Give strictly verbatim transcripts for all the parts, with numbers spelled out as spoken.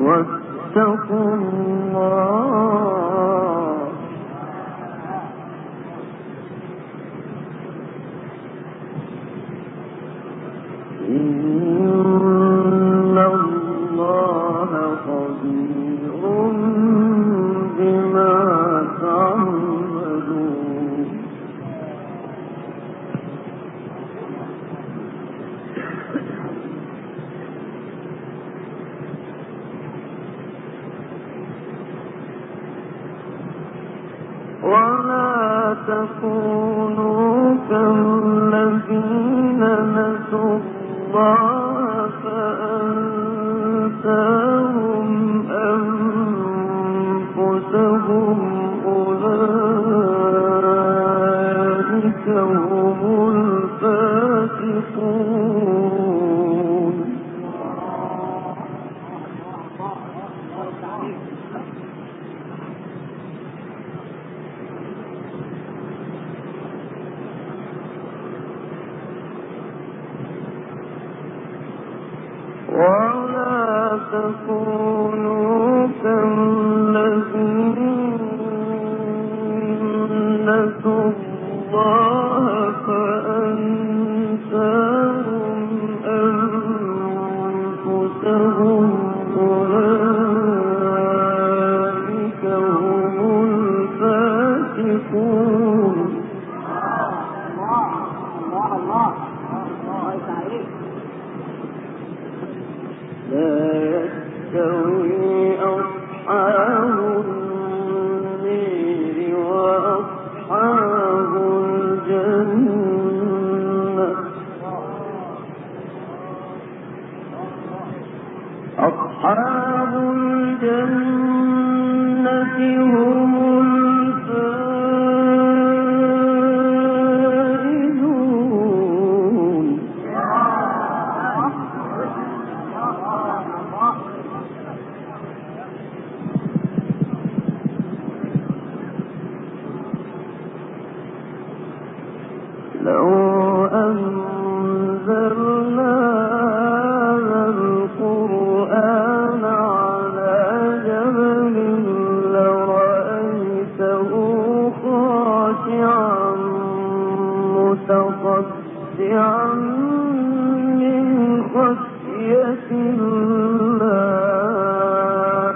واتقوا الله إن الله خبير بما تعملون ولا تكونوا كالذين نسوا الله فأنساهم أنفسهم أولئك هم الفاسقون ولا تكونوا كالذين نسوا الله فأنساهم أنفسهم أولئك هم الفاسقون لا يستوي أصحاب النير وأصحاب الجنة أصحاب الجنة هم الفائزون لو أنزلنا هذا القرآن على جبل لرأيته خاشعا متصدعا من خشية الله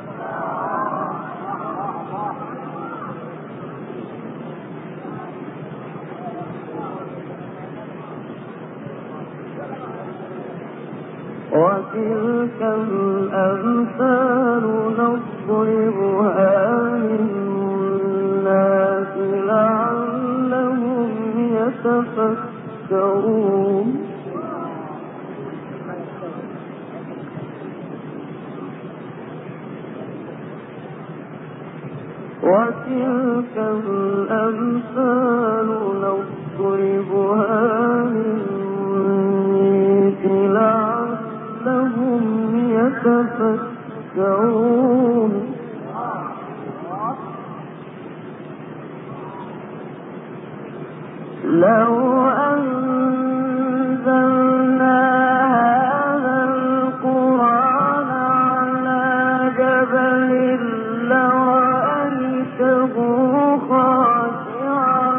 وتلك الأمثال نضربها للناس لعلهم يتفكرون وتلك الأمثال نضربها للناس لعلهم يتفكرون لو أنزلنا هذا القرآن على جبل لرأيته خاشعا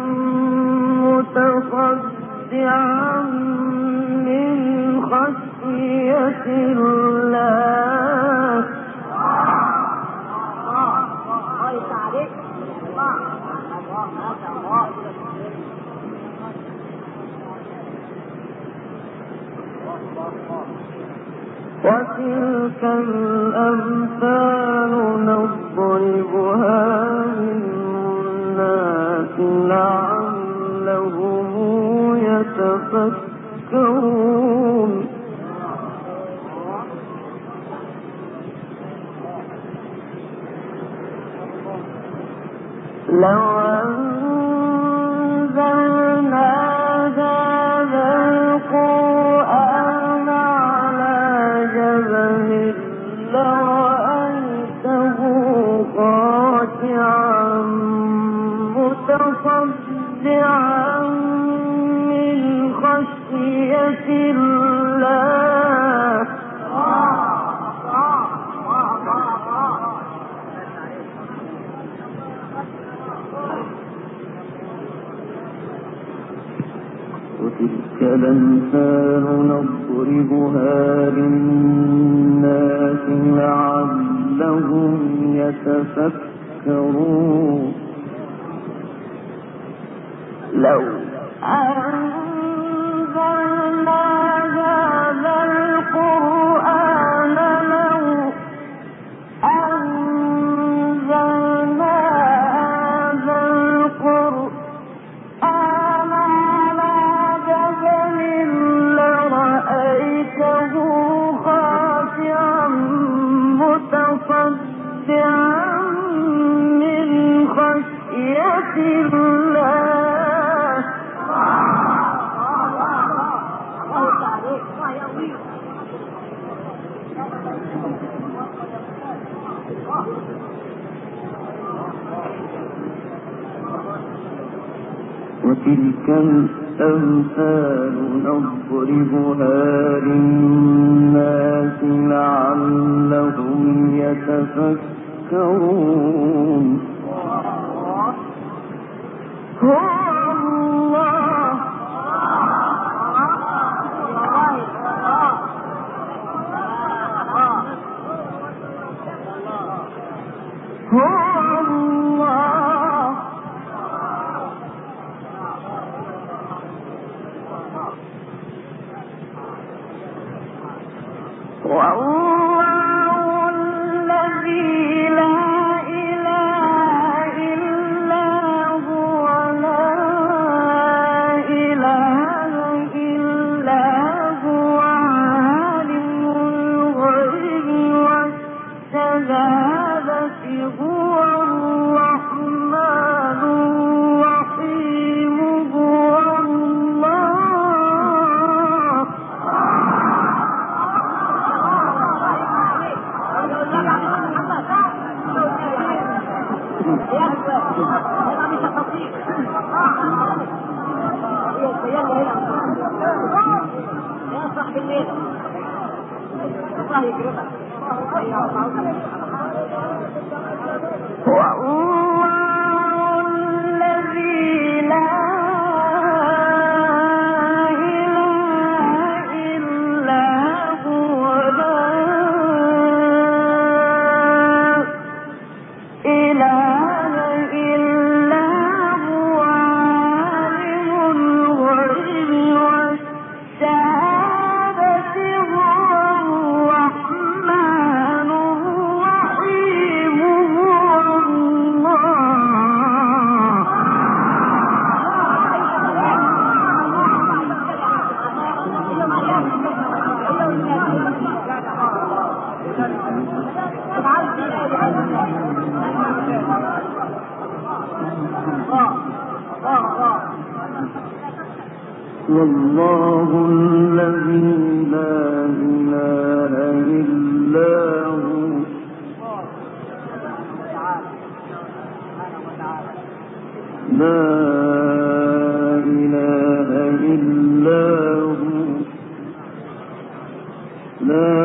متصدعا من خشية الله وتلك الأمثال نضربها للناس لعلهم يتفكرون لو أنزلنا هذا القرآن على جبل لرأيته خاشعا متصدعا من خشية الله وتلك الأمثال نضربها للناس لعلهم يتفكرون لو أنزلنا هذا القرآن لو أنزلنا هذا القرآن على جبل لرأيته خاشعا متصدعا من خشية الله وتلك الأمثال نضربها للناس لعلهم يتفكرون هو الله هو الله والله الذي لا إله إلا هو لا إله إلا هو عالم الغيب والشهادة هو الرحمن الرحيم هو الله والله الذي لا إله إلا هو لا إله إلا هو عالم الغيب والشهادة هو الرحمن الرحيم هو والله الذي لا إله إلا هو لا إله إلا هو لا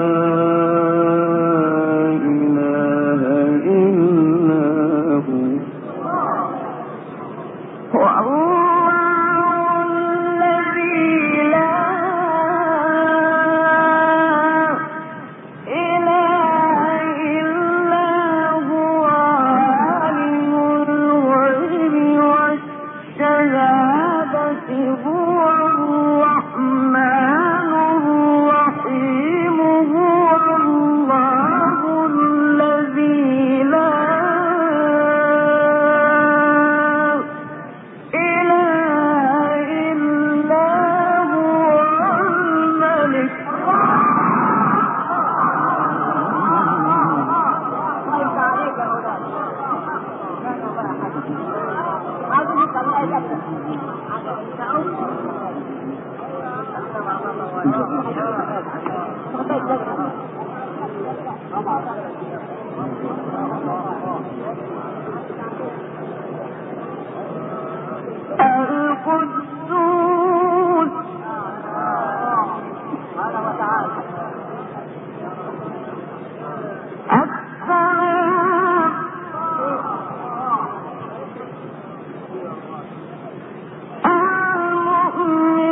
إله إلا هو والله الذي لا إله إلا هو عالم الغيب والشهادة هو الرحمن الرحيم هو الله الذي لا إله إلا هو الملك القدوس السلام المؤمن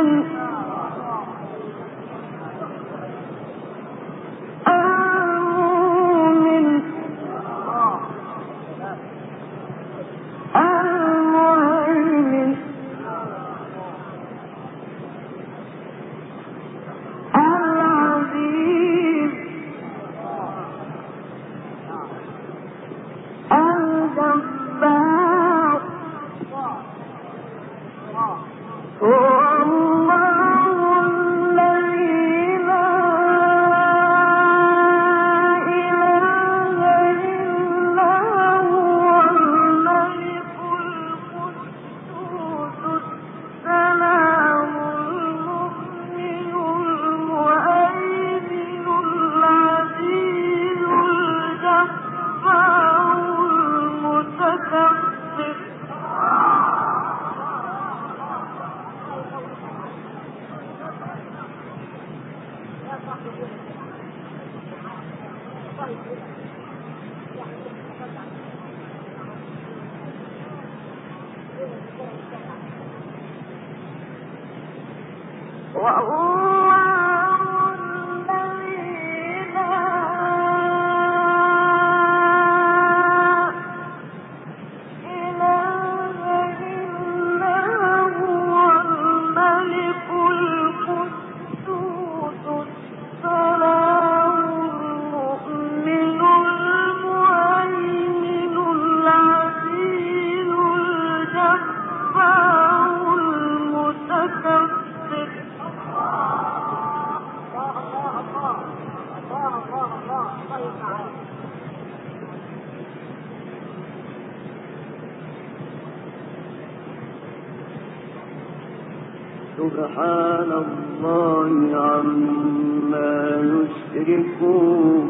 سبحان الله عما يشركون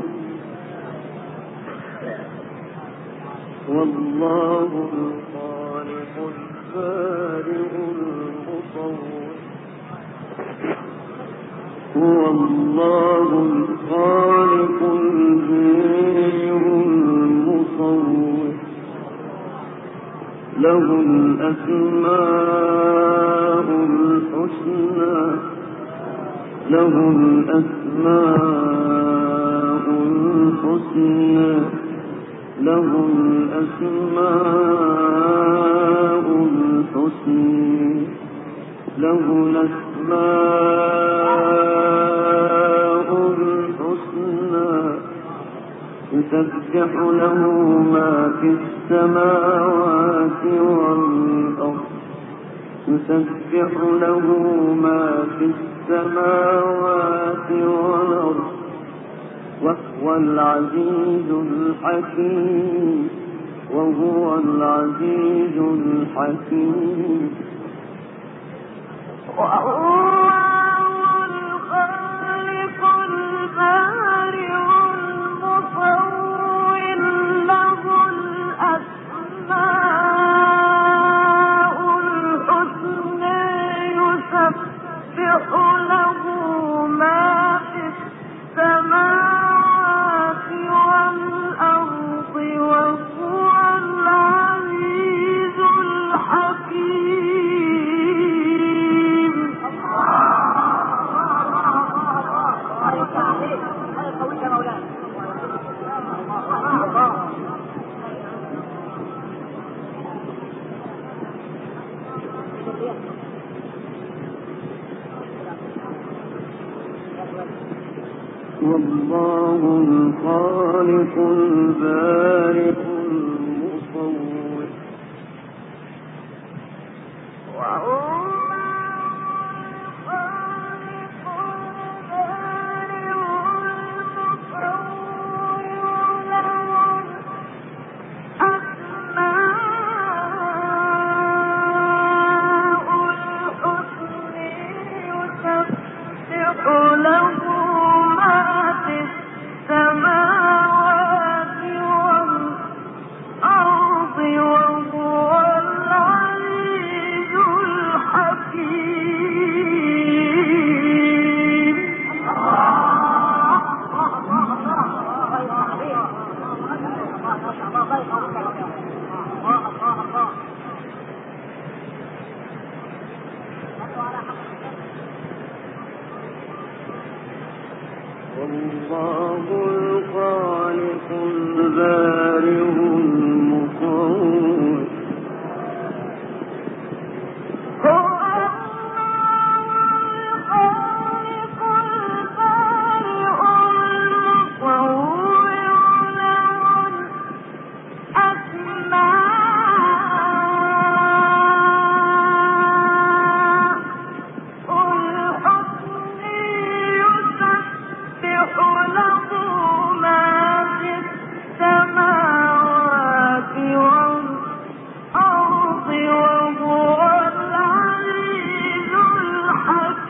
والله الخالق البارئ المصور هو الله الخالق البارئ المصور له الأسماء الحسنى له الأسماء الحسنى له الأسماء الحسنى له الأسماء الحسنى يسبح له ما في السماوات والأرض يسبح له ما في السماوات والأرض وهو العزيز الحكيم وهو العزيز الحكيم والله الخالق البارئ المصور والله الخالق البارئ المصور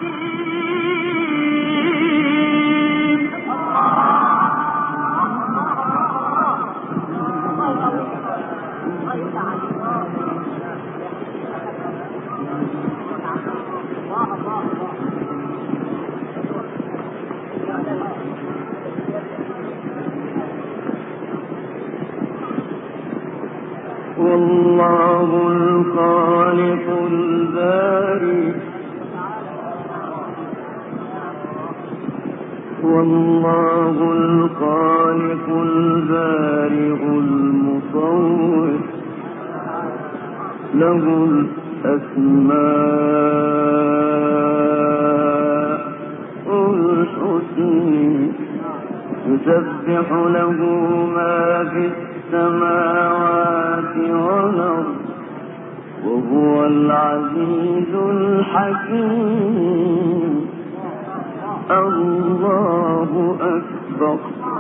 والله الخالق البارئ والله الخالق البارئ المصور له الأسماء الحسنى يسبح له ما في السماوات والأرض وهو العزيز الحكيم. الله أكبر.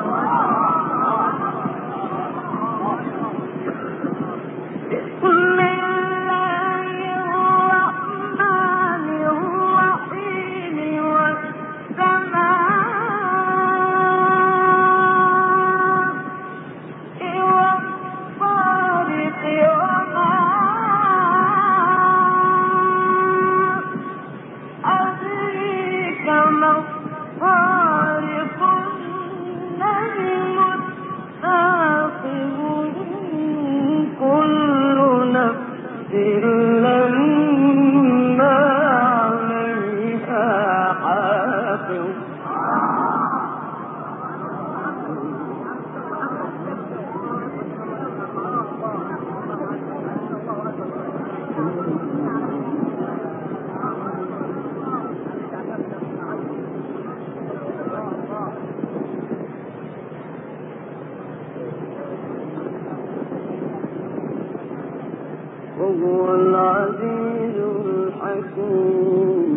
وهو العزيز الحكيم.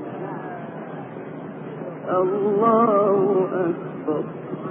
الله أكبر.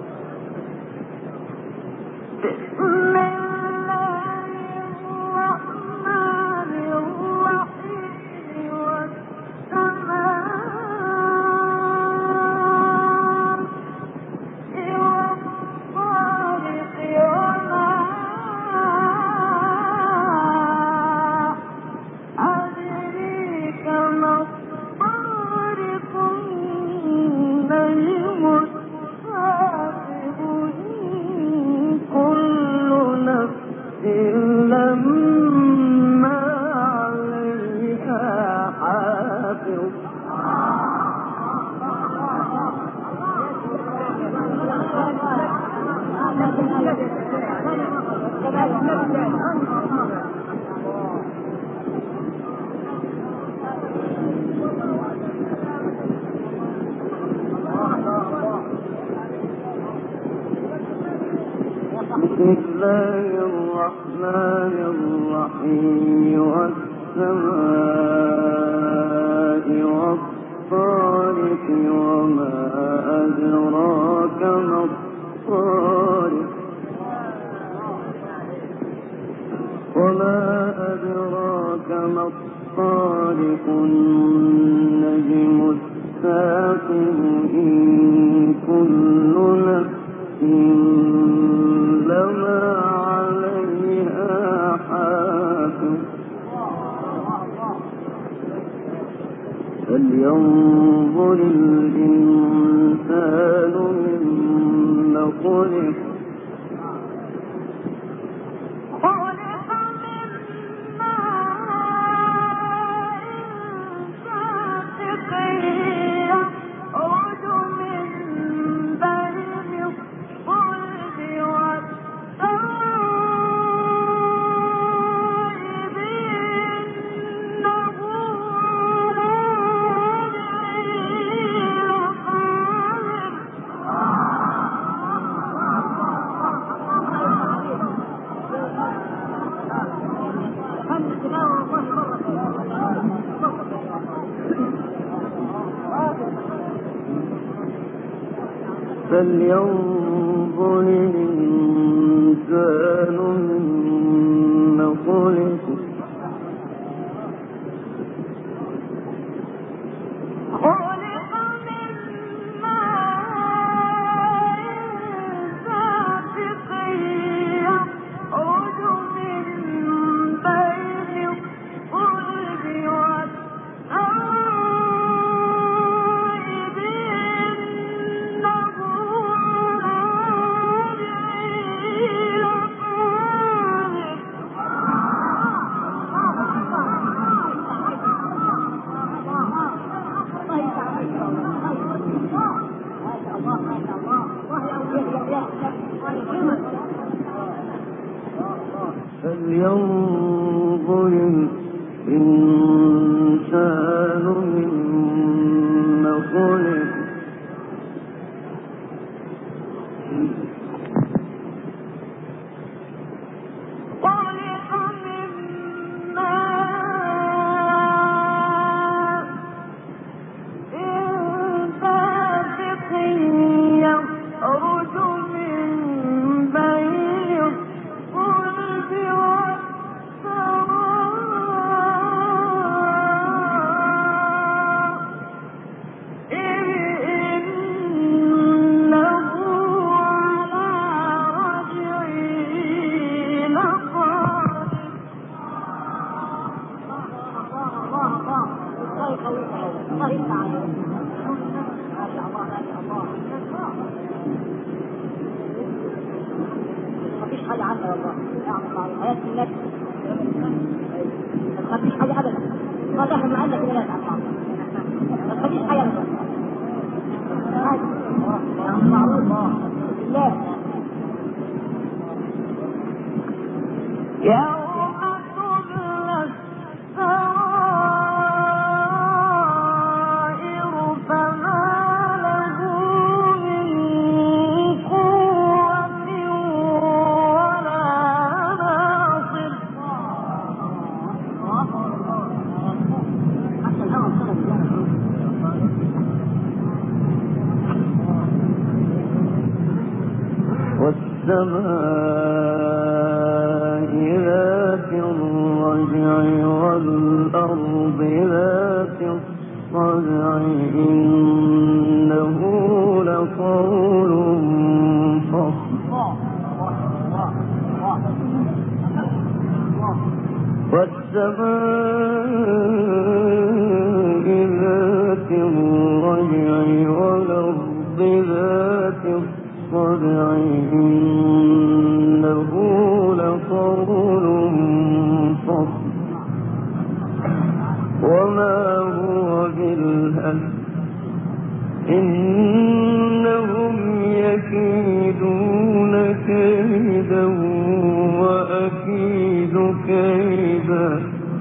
بسم الله الرحمن الرحيم. والسماء والطارق وما أدراك ما الطارق وما أدراك ما الطارق النجم الثاقب إن كل نفس لما عليها حافظ فلينظر الإنسان مما خلق فلينظر الإنسان مما خلق فلينظر الإنسان مما خلق والسماء ذات الرجع والأرض ذات الصدع إنه لقول فصل والسماء ذات الرجع والأرض ذات الصدع إنه لقول فصل وما هو بالهزل إنهم يكيدون كيدا وأكيد كيدا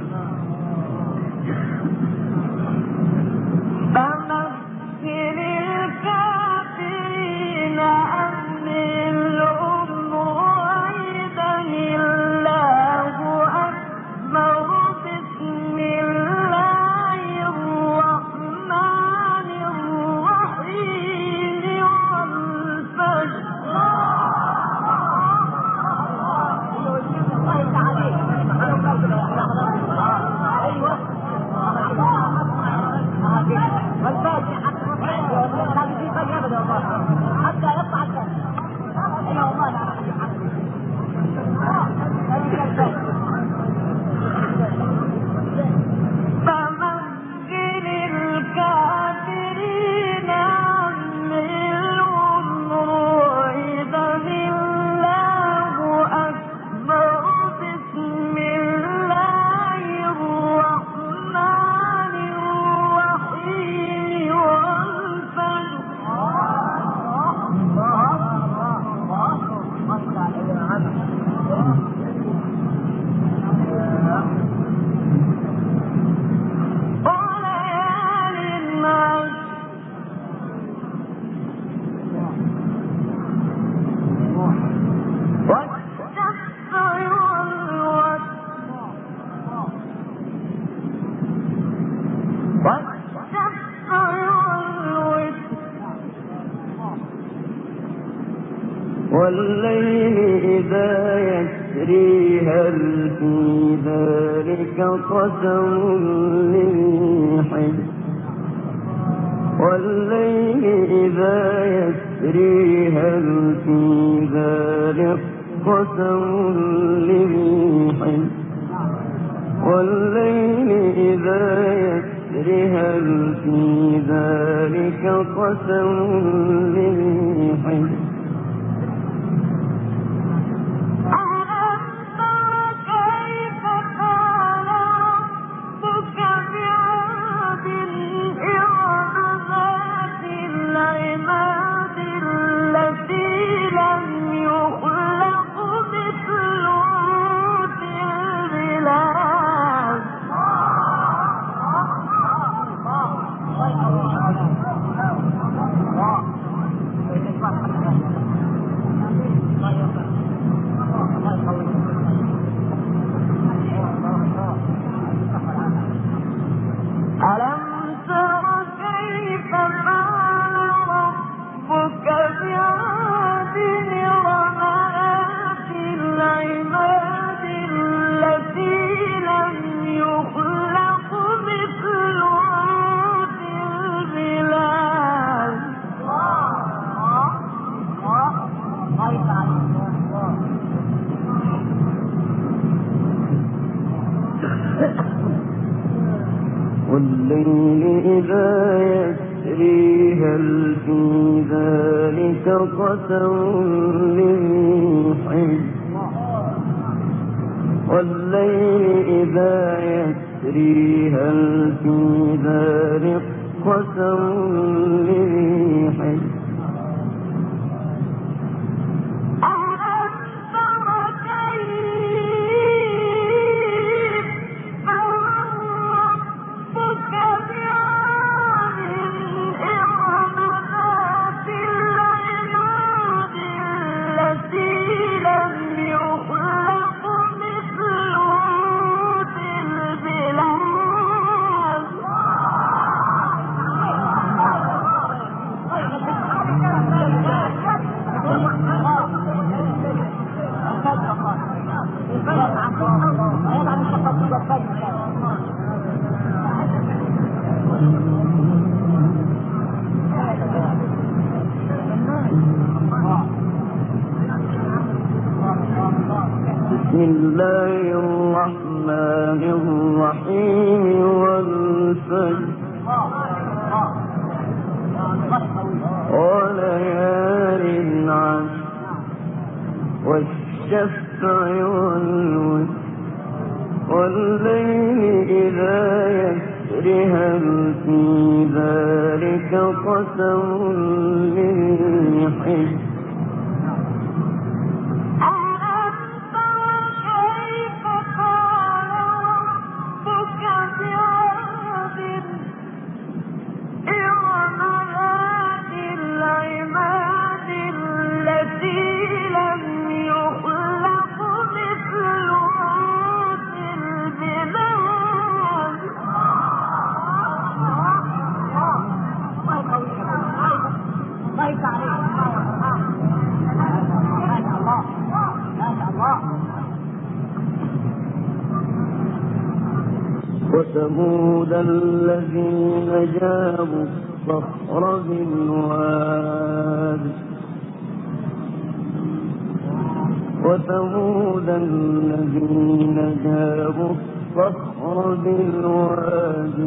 والليل إذا يسري هل في ذلك قسم لذي حجر والليل إذا يسري هل في ذلك قسم لذي حجر والليل إذا يسري هل في ذلك قسم لذي حجر التي لم يخلق مثلهم في إذا يسري هل في ذلك قسم لذي حجر والليل إذا يسري هل في ذلك قسم لذي حجر بسم الله الرحمن الرحيم والفجر وليال عشر والشفع والوتر والليل إذا يسر هل في ذلك قسم لذي حجر وثمود الذين جابوا الصخر بالواد وثمود الذين جابوا الصخر بالواد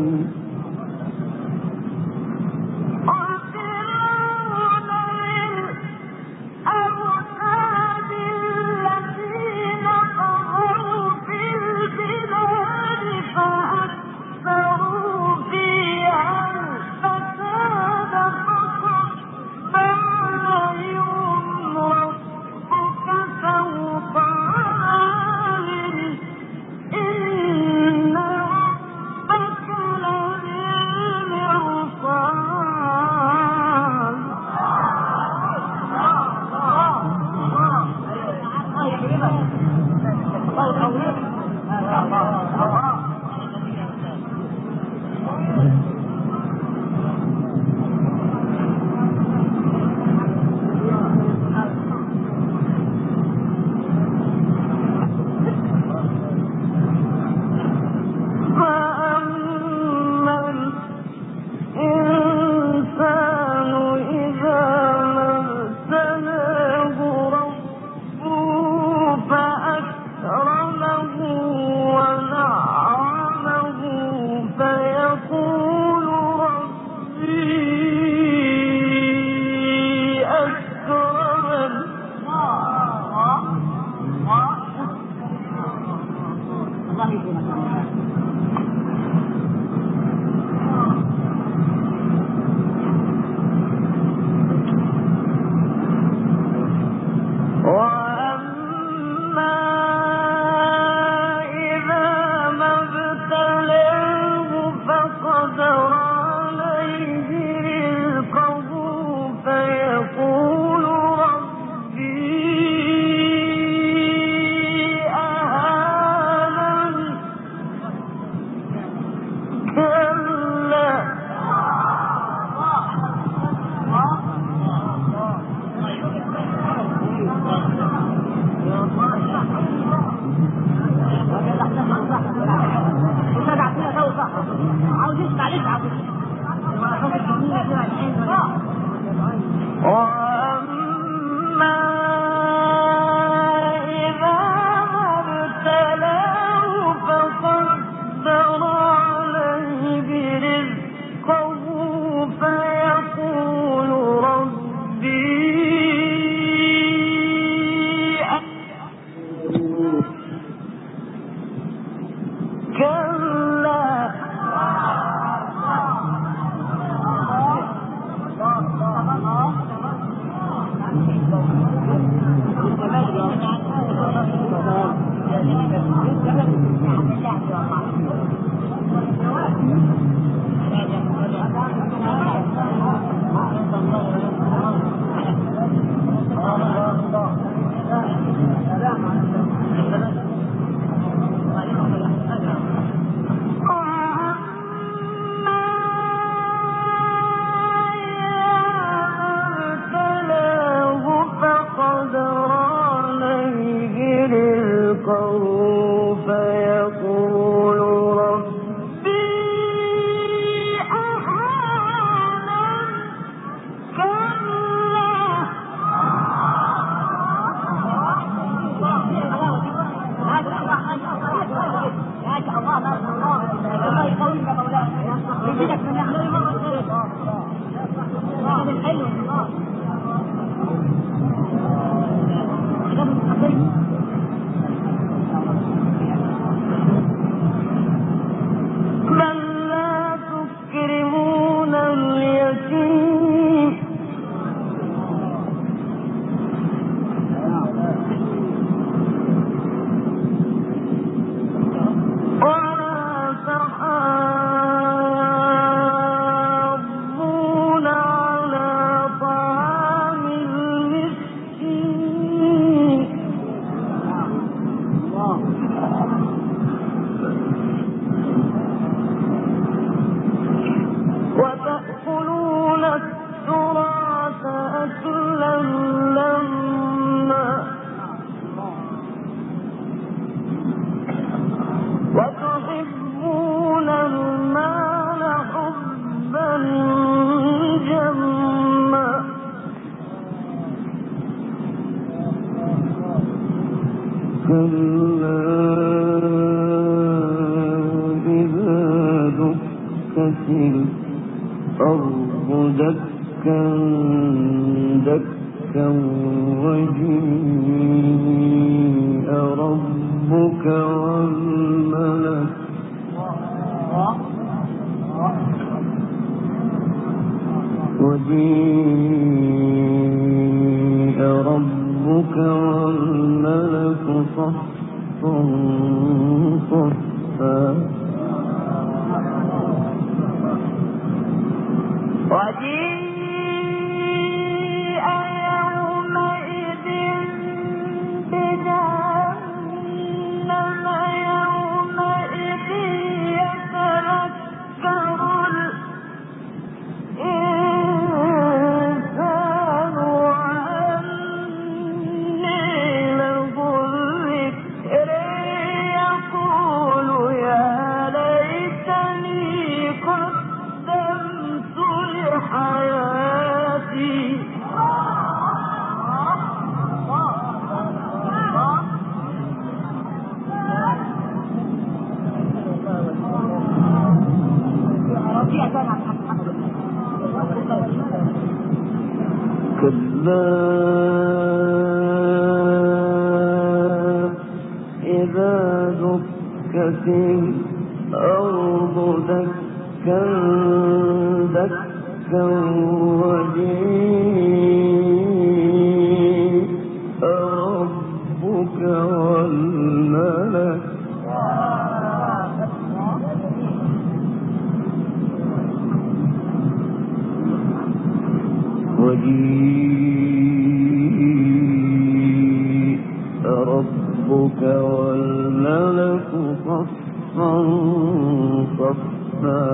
إن ربك الأرض دكا دكا وجيء ربك والملك وجيء ربك والملك صفا صفا وجيء يومئذ بجهنم يومئذ يتذكر الإنسان وأنى له الذكر يقول يا ليتني قدمت حياتي كلا إذا دكت الأرض دكا دكا وجيء ربك والملك وجيء ربك والملك صفا صفا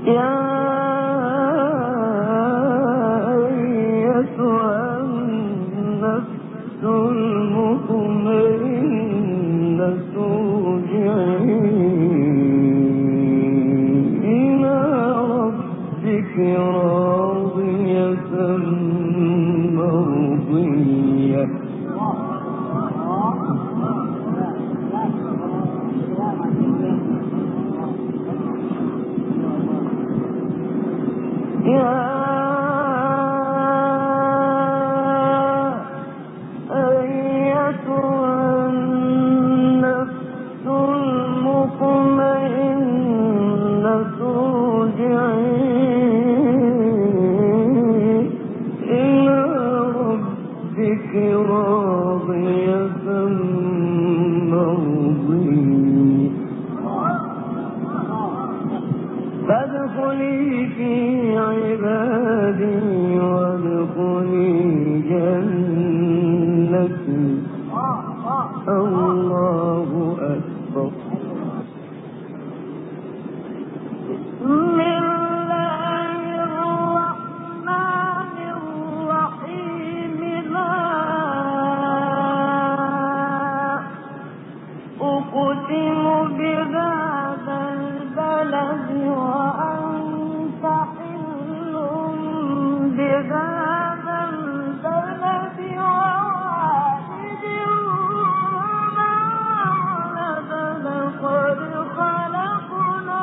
فادخلي في عبادي وادخلي جنتي. الله أكبر. بسم الله الرحمن الرحيم. لا أقسم بهذا البلد وأنت حل بهذا البلد ووالد وما ولد. لقد خلقنا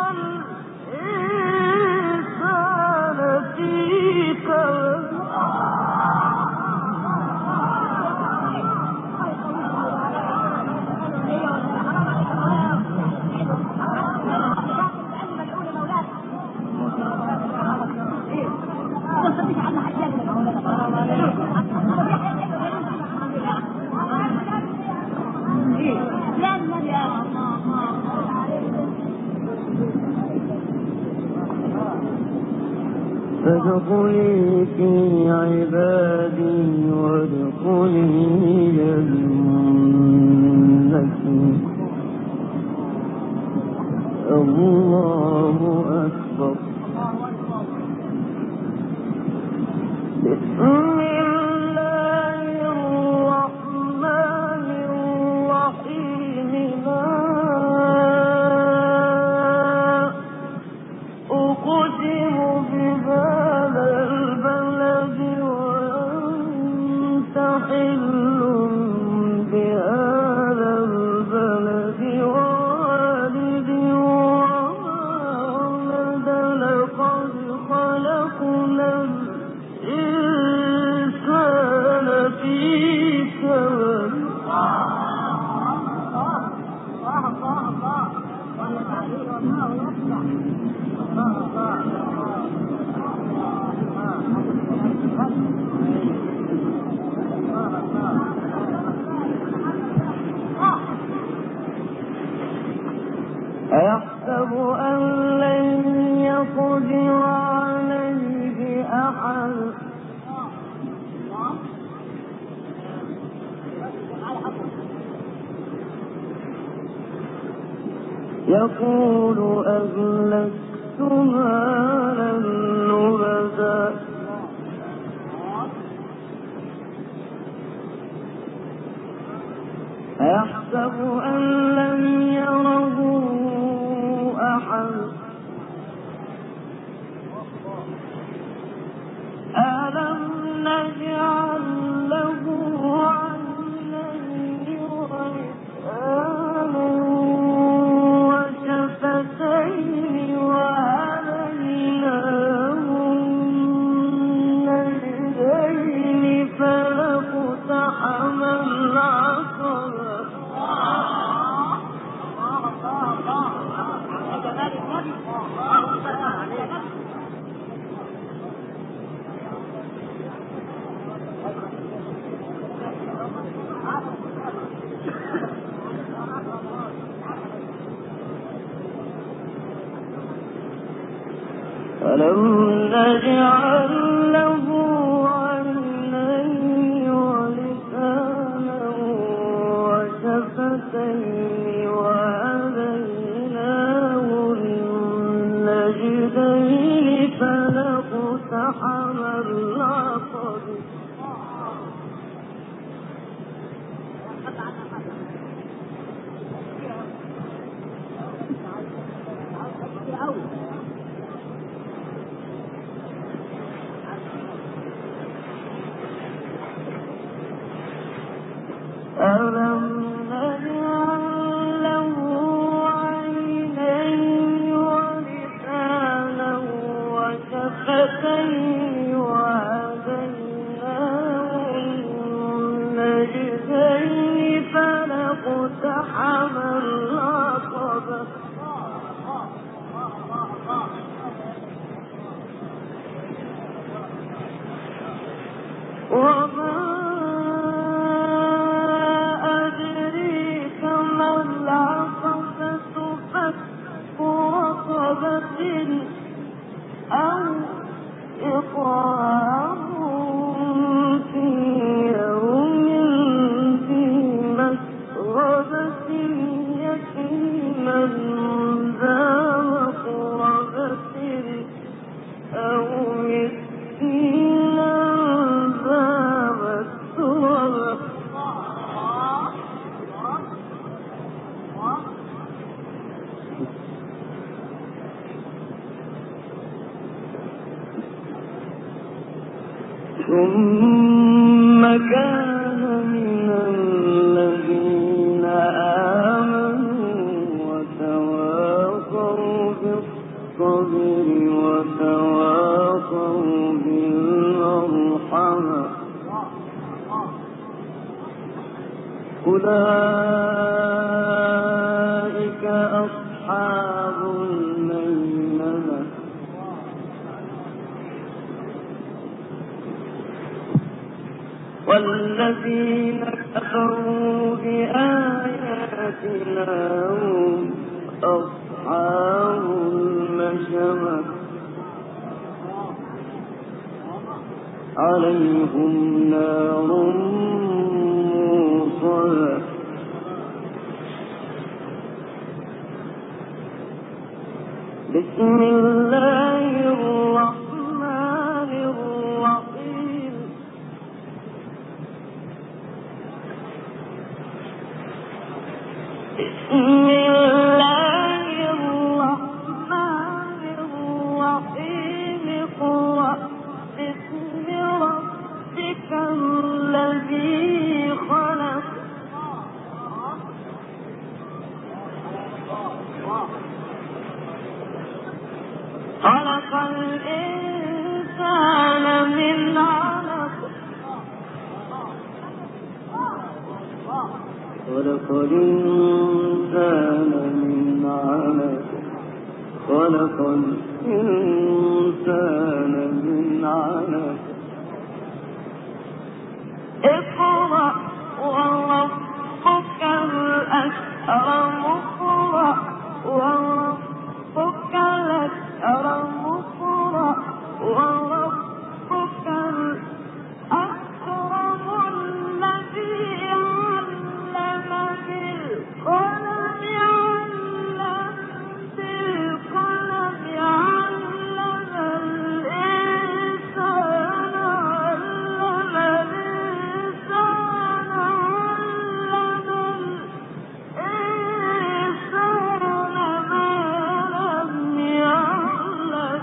الإنسان في كبد. فادخلي في عبادي وادخلي جنتي. الله أكبر. بسم الله الرحمن الرحيم. لا أقسم بهذا البلد وأنت حل بهذا البلد ووالد وما ولد. لقد خلقنا الإنسان في كبد. أيحسب أن لن يقدر عليه أحد. يقول أهلكت مالا لبدا. أيحسب أن لم يره أحد. ألم نجعل له عينين ولسانا وشفتين وهديناه النجدين فلاقتحم العقبة. ألم نجعل له عينين ولسانا وشفتين وهديناه النجدين النجدين فلاقتحم العقبة ألم نجعل له عينين ولسانا وشفتين وهديناه النجدين فلاقتحم العقبة وما أدريك ما العقبة فك رقبة أو إطعام في يوم ذي مسغبة يتيما ذا مقربة أو مسكينا ذا مسغبة ثم كان من الذين آمنوا وتواصوا بالصبر وتواصوا بالمرحمة أولئك أصحاب الميمنة والذين كفروا بآياتنا هم أصحاب المشأمة عليهم نار موصدة بسم الله الرحمن الرحيم بسم الله الرحمن الرحيم اقرأ باسم ربك الذي خلق خلق الإنسان من علق خلق الإنسان من علق خلق الإنسان من علق اقرأ وربك الأكرم اقرأ وربك الأكرم اقرأ وربك الأكرم الذي علم بالقلم علم بالقلم علم الإنسان علم الإنسان علم الإنسان ما لم يعلم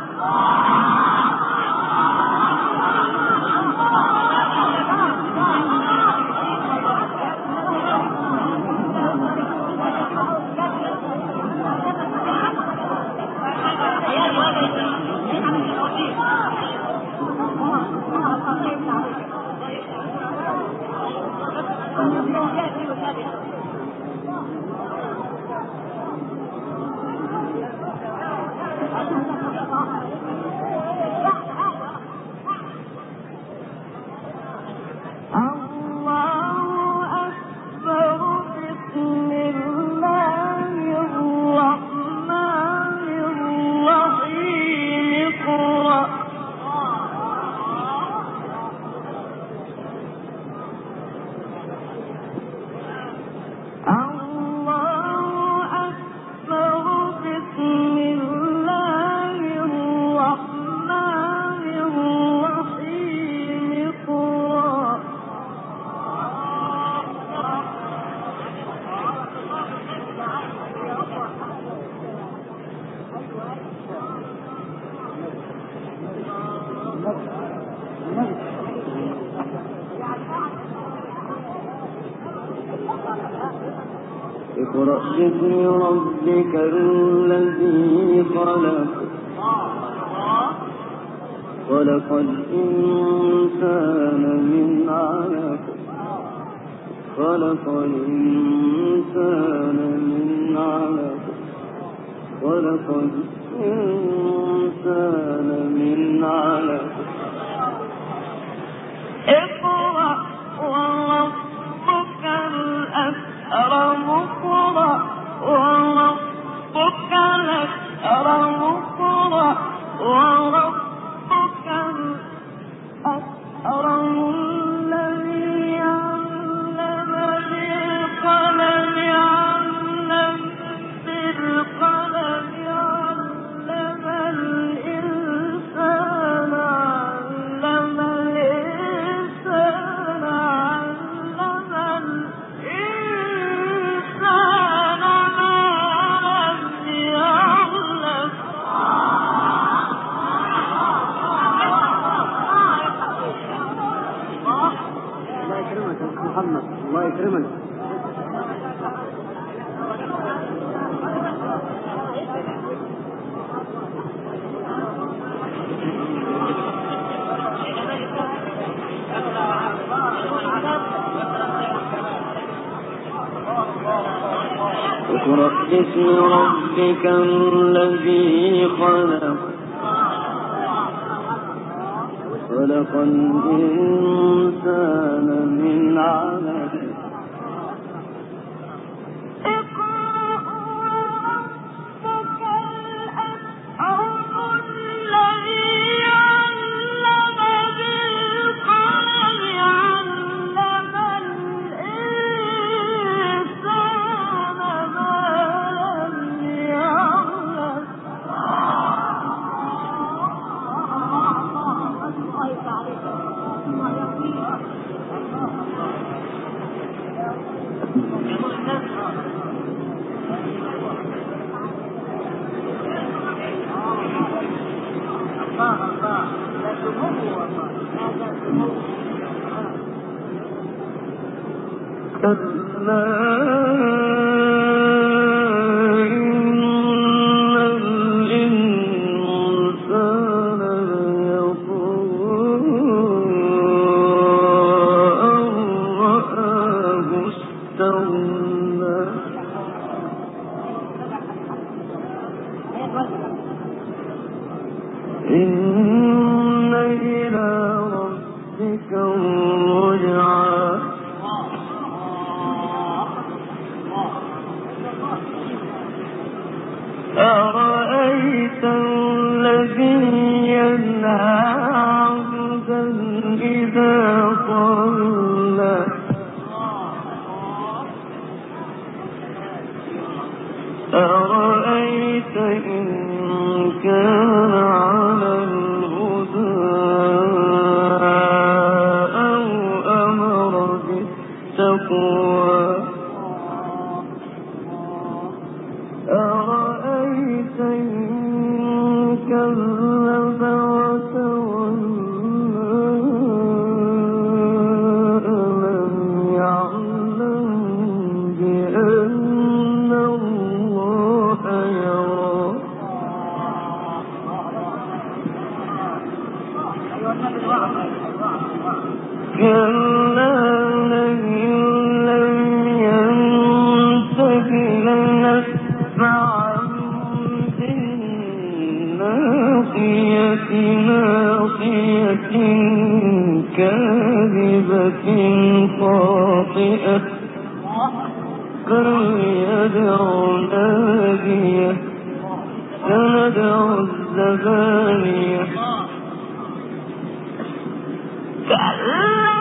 الله أكبر بسم الله اقرأ باسم ربك الذي خلق خلق الإنسان من علق خلق الإنسان من علق خلق الإنسان من علق اقرأ وربك الأكرم اقرأ وربك الأكرم اقرأ وربك الأكرم الذي علم بالقلم علم بالقلم علم الإنسان علم الإنسان علم الإنسان ما لم يعلم الله يكرمك يا محمد، الله يكرمك. اقرأ باسم ربك الذي خلق خلق الإنسان من علق كلا إن الإنسان ليطغى أن رآه استغنى إن إلى ربك الرجعى أرأيت الذي ينهى عبدا إذا صلى أرأيت إن كان على الهدى أو أمر بالتقوى أرأيت إن كذب وتولى ألم يعلم بأن الله يرى كلا لئن لم ينته لنسفعا بالناصية ناصية كاذبة خاطئة فليدع ناديه سندع الزبانية كلا